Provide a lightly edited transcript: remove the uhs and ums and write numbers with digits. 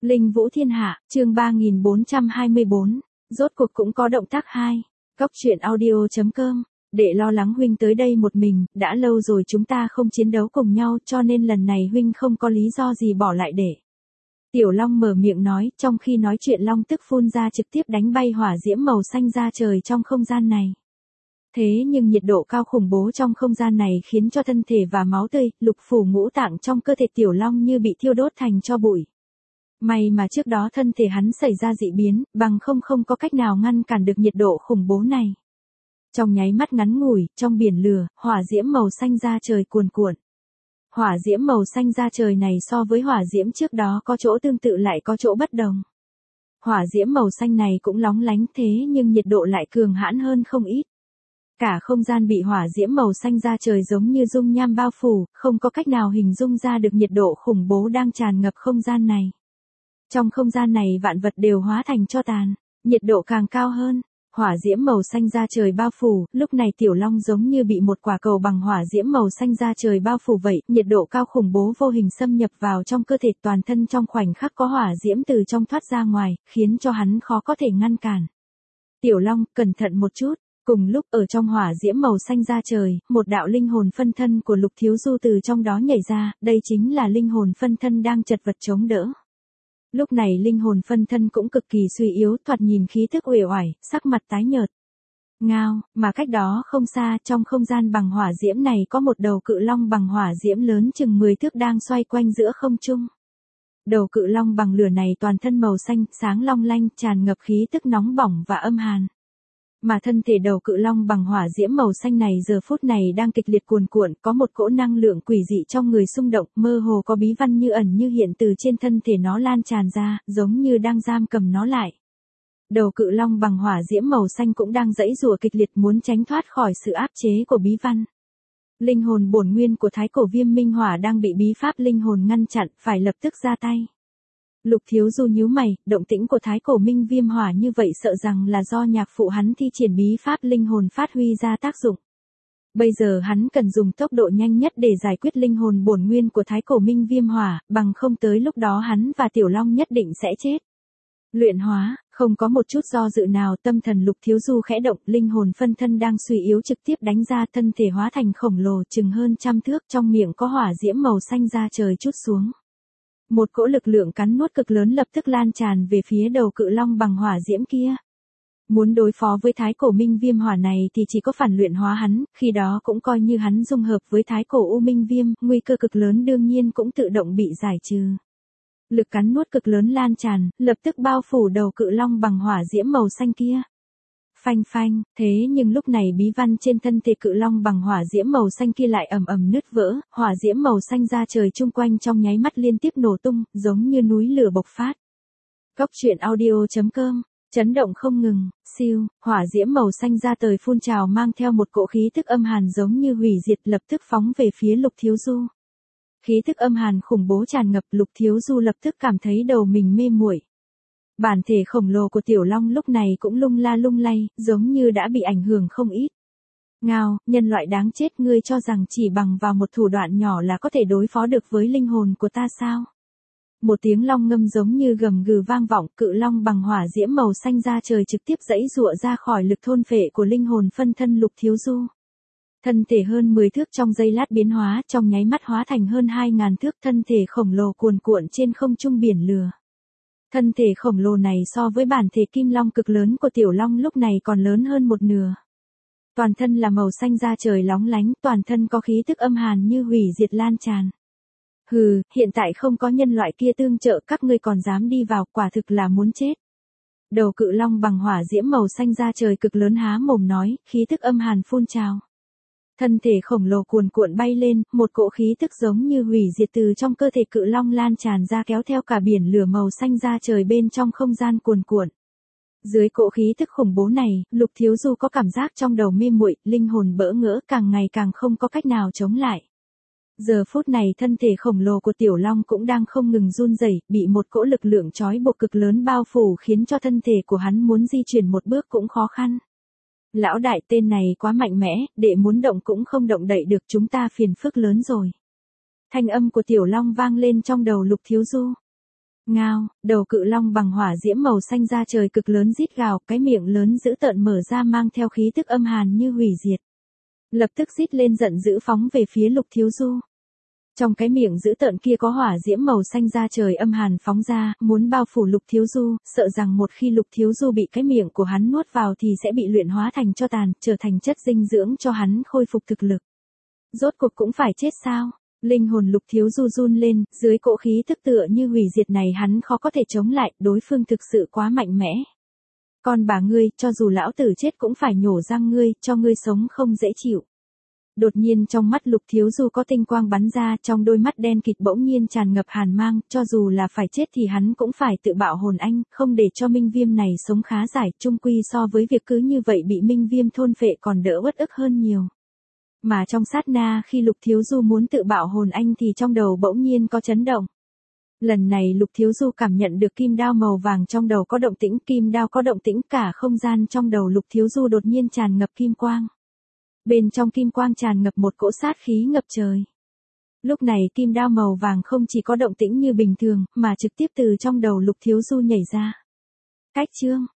Linh Vũ Thiên Hạ, chương 3424, rốt cuộc cũng có động tác 2. Góc truyện audio.com, Đệ lo lắng huynh tới đây một mình, đã lâu rồi chúng ta không chiến đấu cùng nhau cho nên lần này huynh không có lý do gì bỏ lại để. Tiểu Long mở miệng nói, trong khi nói chuyện Long tức phun ra trực tiếp đánh bay hỏa diễm màu xanh ra trời trong không gian này. Thế nhưng nhiệt độ cao khủng bố trong không gian này khiến cho thân thể và máu tươi, lục phủ ngũ tạng trong cơ thể Tiểu Long như bị thiêu đốt thành tro bụi. May mà trước đó thân thể hắn xảy ra dị biến, bằng không có cách nào ngăn cản được nhiệt độ khủng bố này. Trong nháy mắt ngắn ngủi, trong biển lửa, hỏa diễm màu xanh ra trời cuồn cuộn. Hỏa diễm màu xanh ra trời này so với hỏa diễm trước đó có chỗ tương tự lại có chỗ bất đồng. Hỏa diễm màu xanh này cũng lóng lánh thế nhưng nhiệt độ lại cường hãn hơn không ít. Cả không gian bị hỏa diễm màu xanh ra trời giống như dung nham bao phủ, không có cách nào hình dung ra được nhiệt độ khủng bố đang tràn ngập không gian này. Trong không gian này vạn vật đều hóa thành tro tàn, nhiệt độ càng cao hơn, hỏa diễm màu xanh ra trời bao phủ, lúc này Tiểu Long giống như bị một quả cầu bằng hỏa diễm màu xanh ra trời bao phủ vậy, nhiệt độ cao khủng bố vô hình xâm nhập vào trong cơ thể toàn thân trong khoảnh khắc có hỏa diễm từ trong thoát ra ngoài, khiến cho hắn khó có thể ngăn cản. Tiểu Long, cẩn thận một chút. Cùng lúc ở trong hỏa diễm màu xanh ra trời, một đạo linh hồn phân thân của Lục Thiếu Du từ trong đó nhảy ra, đây chính là linh hồn phân thân đang chật vật chống đỡ. Lúc này linh hồn phân thân cũng cực kỳ suy yếu, thoạt nhìn khí thức uể oải, sắc mặt tái nhợt. Ngao, mà cách đó không xa, trong không gian bằng hỏa diễm này có một đầu cự long bằng hỏa diễm lớn chừng 10 thước đang xoay quanh giữa không trung. Đầu cự long bằng lửa này toàn thân màu xanh, sáng long lanh, tràn ngập khí tức nóng bỏng và âm hàn. Mà thân thể đầu cự long bằng hỏa diễm màu xanh này giờ phút này đang kịch liệt cuồn cuộn, có một cỗ năng lượng quỷ dị trong người xung động, mơ hồ có bí văn như ẩn như hiện từ trên thân thể nó lan tràn ra, giống như đang giam cầm nó lại. Đầu cự long bằng hỏa diễm màu xanh cũng đang giãy giụa kịch liệt muốn tránh thoát khỏi sự áp chế của bí văn. Linh hồn bổn nguyên của Thái Cổ Viêm Minh Hỏa đang bị bí pháp linh hồn ngăn chặn, phải lập tức ra tay. Lục Thiếu Du nhíu mày, động tĩnh của Thái Cổ Minh Viêm Hỏa như vậy sợ rằng là do nhạc phụ hắn thi triển bí pháp linh hồn phát huy ra tác dụng. Bây giờ hắn cần dùng tốc độ nhanh nhất để giải quyết linh hồn bổn nguyên của Thái Cổ Minh Viêm Hỏa, bằng không tới lúc đó hắn và Tiểu Long nhất định sẽ chết. Luyện hóa, không có một chút do dự nào, tâm thần Lục Thiếu Du khẽ động, linh hồn phân thân đang suy yếu trực tiếp đánh ra, thân thể hóa thành khổng lồ chừng hơn 100 thước, trong miệng có hỏa diễm màu xanh ra trời trút xuống. Một cỗ lực lượng cắn nuốt cực lớn lập tức lan tràn về phía đầu cự long bằng hỏa diễm kia. Muốn đối phó với Thái Cổ Minh Viêm Hỏa này thì chỉ có phản luyện hóa hắn, khi đó cũng coi như hắn dung hợp với Thái Cổ U Minh Viêm, nguy cơ cực lớn đương nhiên cũng tự động bị giải trừ. Lực cắn nuốt cực lớn lan tràn, lập tức bao phủ đầu cự long bằng hỏa diễm màu xanh kia. Phanh phanh, thế nhưng lúc này bí văn trên thân thể cự long bằng hỏa diễm màu xanh kia lại ầm ầm nứt vỡ, hỏa diễm màu xanh ra trời chung quanh trong nháy mắt liên tiếp nổ tung, giống như núi lửa bộc phát. Góc truyện audio.com, chấn động không ngừng, siêu, hỏa diễm màu xanh ra trời phun trào mang theo một cỗ khí tức âm hàn giống như hủy diệt lập tức phóng về phía Lục Thiếu Du. Khí tức âm hàn khủng bố tràn ngập, Lục Thiếu Du lập tức cảm thấy đầu mình mê muội. Bản thể khổng lồ của Tiểu Long lúc này cũng lung la lung lay, giống như đã bị ảnh hưởng không ít. Ngao, nhân loại đáng chết, ngươi cho rằng chỉ bằng vào một thủ đoạn nhỏ là có thể đối phó được với linh hồn của ta sao? Một tiếng long ngâm giống như gầm gừ vang vọng, cự long bằng hỏa diễm màu xanh ra trời trực tiếp giãy giụa ra khỏi lực thôn phệ của linh hồn phân thân Lục Thiếu Du. Thân thể hơn 10 thước trong giây lát biến hóa, trong nháy mắt hóa thành hơn 2.000 thước, thân thể khổng lồ cuồn cuộn trên không trung biển lửa. Thân thể khổng lồ này so với bản thể kim long cực lớn của Tiểu Long lúc này còn lớn hơn một nửa. Toàn thân là màu xanh da trời lóng lánh, toàn thân có khí tức âm hàn như hủy diệt lan tràn. Hừ, hiện tại không có nhân loại kia tương trợ, các ngươi còn dám đi vào, quả thực là muốn chết. Đầu cự long bằng hỏa diễm màu xanh da trời cực lớn há mồm nói, khí tức âm hàn phun trào. Thân thể khổng lồ cuồn cuộn bay lên, một cỗ khí tức giống như hủy diệt từ trong cơ thể cự long lan tràn ra kéo theo cả biển lửa màu xanh ra trời bên trong không gian cuồn cuộn. Dưới cỗ khí tức khủng bố này, Lục Thiếu Du có cảm giác trong đầu mê muội, linh hồn bỡ ngỡ, càng ngày càng không có cách nào chống lại. Giờ phút này thân thể khổng lồ của Tiểu Long cũng đang không ngừng run rẩy, bị một cỗ lực lượng trói buộc cực lớn bao phủ khiến cho thân thể của hắn muốn di chuyển một bước cũng khó khăn. Lão đại, tên này quá mạnh mẽ, đệ muốn động cũng không động đậy được, chúng ta phiền phức lớn rồi. Thanh âm của Tiểu Long vang lên trong đầu Lục Thiếu Du. Ngao, đầu cự long bằng hỏa diễm màu xanh ra trời cực lớn rít gào, cái miệng lớn dữ tợn mở ra mang theo khí tức âm hàn như hủy diệt. Lập tức rít lên giận dữ phóng về phía Lục Thiếu Du. Trong cái miệng dữ tợn kia có hỏa diễm màu xanh ra trời âm hàn phóng ra, muốn bao phủ Lục Thiếu Du, sợ rằng một khi Lục Thiếu Du bị cái miệng của hắn nuốt vào thì sẽ bị luyện hóa thành tro tàn, trở thành chất dinh dưỡng cho hắn khôi phục thực lực. Rốt cuộc cũng phải chết sao? Linh hồn Lục Thiếu Du run lên, dưới cỗ khí tức tựa như hủy diệt này hắn khó có thể chống lại, đối phương thực sự quá mạnh mẽ. Còn bà ngươi, cho dù lão tử chết cũng phải nhổ răng ngươi, cho ngươi sống không dễ chịu. Đột nhiên trong mắt Lục Thiếu Du có tinh quang bắn ra, trong đôi mắt đen kịt bỗng nhiên tràn ngập hàn mang, cho dù là phải chết thì hắn cũng phải tự bạo hồn anh, không để cho Minh Viêm này sống khá giải, chung quy so với việc cứ như vậy bị Minh Viêm thôn phệ còn đỡ uất ức hơn nhiều. Mà trong sát na khi Lục Thiếu Du muốn tự bạo hồn anh thì trong đầu bỗng nhiên có chấn động. Lần này Lục Thiếu Du cảm nhận được kim đao màu vàng trong đầu có động tĩnh, kim đao có động tĩnh, cả không gian trong đầu Lục Thiếu Du đột nhiên tràn ngập kim quang. Bên trong kim quang tràn ngập một cỗ sát khí ngập trời. Lúc này kim đao màu vàng không chỉ có động tĩnh như bình thường, mà trực tiếp từ trong đầu Lục Thiếu Du nhảy ra. Cách chương,